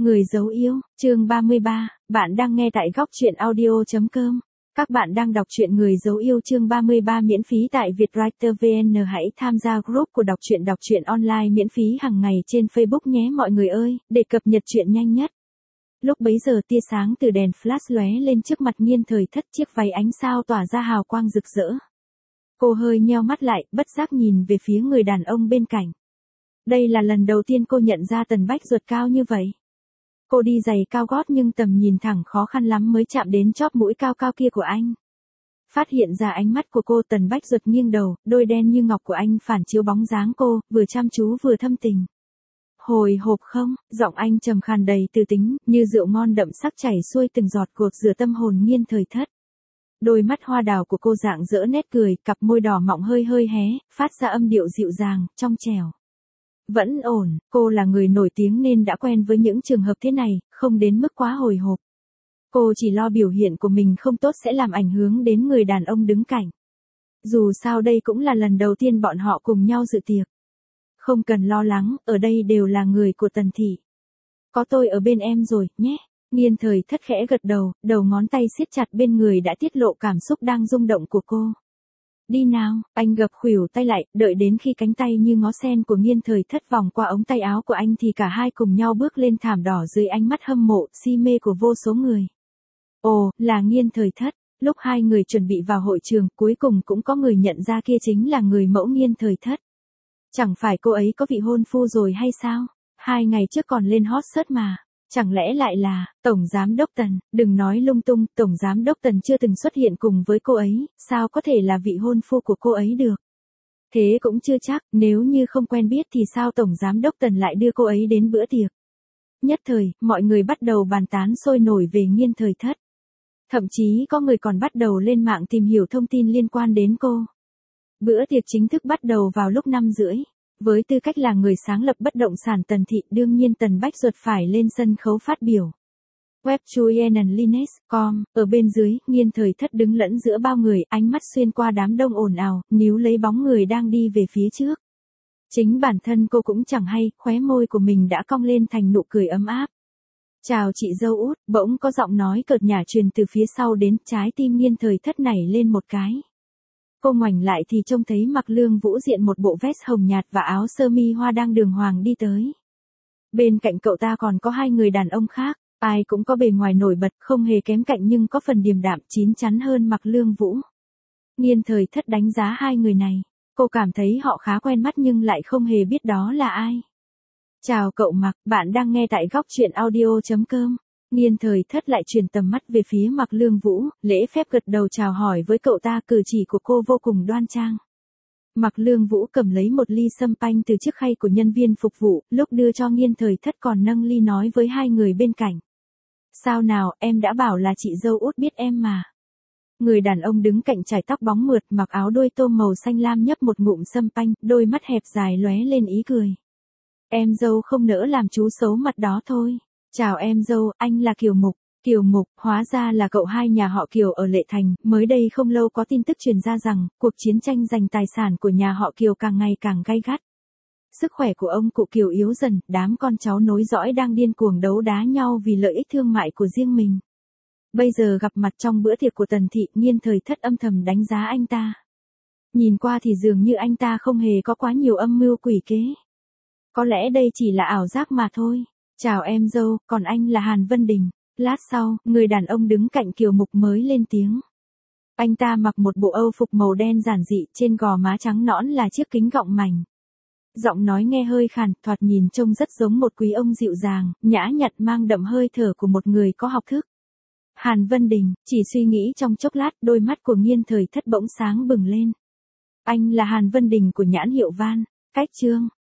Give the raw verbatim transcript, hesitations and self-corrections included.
Người dấu yêu, chương ba mươi ba, bạn đang nghe tại góc truyện audio chấm com. Các bạn đang đọc truyện Người dấu yêu chương ba mươi ba miễn phí tại Vietwriter vê en. Hãy tham gia group của đọc truyện đọc truyện online miễn phí hàng ngày trên Facebook nhé mọi người ơi, để cập nhật truyện nhanh nhất. Lúc bấy giờ tia sáng từ đèn flash lóe lên trước mặt Nghiên Thời Thất, chiếc váy ánh sao tỏa ra hào quang rực rỡ. Cô hơi nheo mắt lại, bất giác nhìn về phía người đàn ông bên cạnh. Đây là lần đầu tiên cô nhận ra Tần Bách Duật cao như vậy. Cô đi giày cao gót nhưng tầm nhìn thẳng khó khăn lắm mới chạm đến chóp mũi cao cao kia của anh. Phát hiện ra ánh mắt của cô, Tần Bách Duật nghiêng đầu, đôi đen như ngọc của anh phản chiếu bóng dáng cô, vừa chăm chú vừa thâm tình. Hồi hộp không? Giọng anh trầm khàn đầy từ tính, như rượu ngon đậm sắc chảy xuôi từng giọt cột rửa tâm hồn Nghiên Thời Thất. Đôi mắt hoa đào của cô rạng rỡ nét cười, cặp môi đỏ mọng hơi hơi hé, phát ra âm điệu dịu dàng, trong trẻo. Vẫn ổn, cô là người nổi tiếng nên đã quen với những trường hợp thế này, không đến mức quá hồi hộp. Cô chỉ lo biểu hiện của mình không tốt sẽ làm ảnh hưởng đến người đàn ông đứng cạnh. Dù sao đây cũng là lần đầu tiên bọn họ cùng nhau dự tiệc. Không cần lo lắng, ở đây đều là người của Tần thị. Có tôi ở bên em rồi, nhé. Nghiên Thời Thất khẽ gật đầu, đầu ngón tay siết chặt bên người đã tiết lộ cảm xúc đang rung động của cô. Đi nào, anh gập khuỷu tay lại, đợi đến khi cánh tay như ngó sen của Nghiên Thời Thất vòng qua ống tay áo của anh thì cả hai cùng nhau bước lên thảm đỏ dưới ánh mắt hâm mộ, si mê của vô số người. Ồ, là Nghiên Thời Thất. Lúc hai người chuẩn bị vào hội trường, cuối cùng cũng có người nhận ra kia chính là người mẫu Nghiên Thời Thất. Chẳng phải cô ấy có vị hôn phu rồi hay sao? Hai ngày trước còn lên hot search mà. Chẳng lẽ lại là, Tổng Giám Đốc Tần, đừng nói lung tung, Tổng Giám Đốc Tần chưa từng xuất hiện cùng với cô ấy, sao có thể là vị hôn phu của cô ấy được? Thế cũng chưa chắc, nếu như không quen biết thì sao Tổng Giám Đốc Tần lại đưa cô ấy đến bữa tiệc? Nhất thời, mọi người bắt đầu bàn tán sôi nổi về Nghiên Thời Thất. Thậm chí có người còn bắt đầu lên mạng tìm hiểu thông tin liên quan đến cô. Bữa tiệc chính thức bắt đầu vào lúc năm rưỡi. Với tư cách là người sáng lập bất động sản Tần thị, đương nhiên Tần Bách Duật phải lên sân khấu phát biểu. Web Chuyen Lines chấm com, ở bên dưới, Nghiên Thời Thất đứng lẫn giữa bao người, ánh mắt xuyên qua đám đông ồn ào, níu lấy bóng người đang đi về phía trước. Chính bản thân cô cũng chẳng hay, khóe môi của mình đã cong lên thành nụ cười ấm áp. Chào chị dâu út, bỗng có giọng nói cợt nhả truyền từ phía sau đến, trái tim Nghiên Thời Thất nảy lên một cái. Cô ngoảnh lại thì trông thấy Mạc Lương Vũ diện một bộ vest hồng nhạt và áo sơ mi hoa đang đường hoàng đi tới. Bên cạnh cậu ta còn có hai người đàn ông khác, ai cũng có bề ngoài nổi bật, không hề kém cạnh nhưng có phần điềm đạm chín chắn hơn Mạc Lương Vũ. Nghiên Thời Thất đánh giá hai người này, cô cảm thấy họ khá quen mắt nhưng lại không hề biết đó là ai. Chào cậu Mạc, bạn đang nghe tại góc truyện audio chấm com. Nghiên Thời Thất lại chuyển tầm mắt về phía Mạc Lương Vũ, lễ phép gật đầu chào hỏi với cậu ta, cử chỉ của cô vô cùng đoan trang. Mạc Lương Vũ cầm lấy một ly sâm panh từ chiếc khay của nhân viên phục vụ, lúc đưa cho Nghiên Thời Thất còn nâng ly nói với hai người bên cạnh. Sao nào, em đã bảo là chị dâu út biết em mà. Người đàn ông đứng cạnh chải tóc bóng mượt, mặc áo đôi tôm màu xanh lam nhấp một ngụm sâm panh, đôi mắt hẹp dài lóe lên ý cười. Em dâu không nỡ làm chú xấu mặt đó thôi. Chào em dâu, anh là Kiều Mục. Kiều Mục, hóa ra là cậu hai nhà họ Kiều ở Lệ Thành, mới đây không lâu có tin tức truyền ra rằng, cuộc chiến tranh giành tài sản của nhà họ Kiều càng ngày càng gay gắt. Sức khỏe của ông cụ Kiều yếu dần, đám con cháu nối dõi đang điên cuồng đấu đá nhau vì lợi ích thương mại của riêng mình. Bây giờ gặp mặt trong bữa tiệc của Tần thị, Nghiên Thời Thất âm thầm đánh giá anh ta. Nhìn qua thì dường như anh ta không hề có quá nhiều âm mưu quỷ kế. Có lẽ đây chỉ là ảo giác mà thôi. Chào em dâu, còn anh là Hàn Vân Đình. Lát sau, người đàn ông đứng cạnh Kiều Mục mới lên tiếng. Anh ta mặc một bộ âu phục màu đen giản dị, trên gò má trắng nõn là chiếc kính gọng mảnh. Giọng nói nghe hơi khàn, thoạt nhìn trông rất giống một quý ông dịu dàng, nhã nhặn mang đậm hơi thở của một người có học thức. Hàn Vân Đình, chỉ suy nghĩ trong chốc lát, đôi mắt của Nghiên Thời Thất bỗng sáng bừng lên. Anh là Hàn Vân Đình của nhãn hiệu Van, Cách Trương.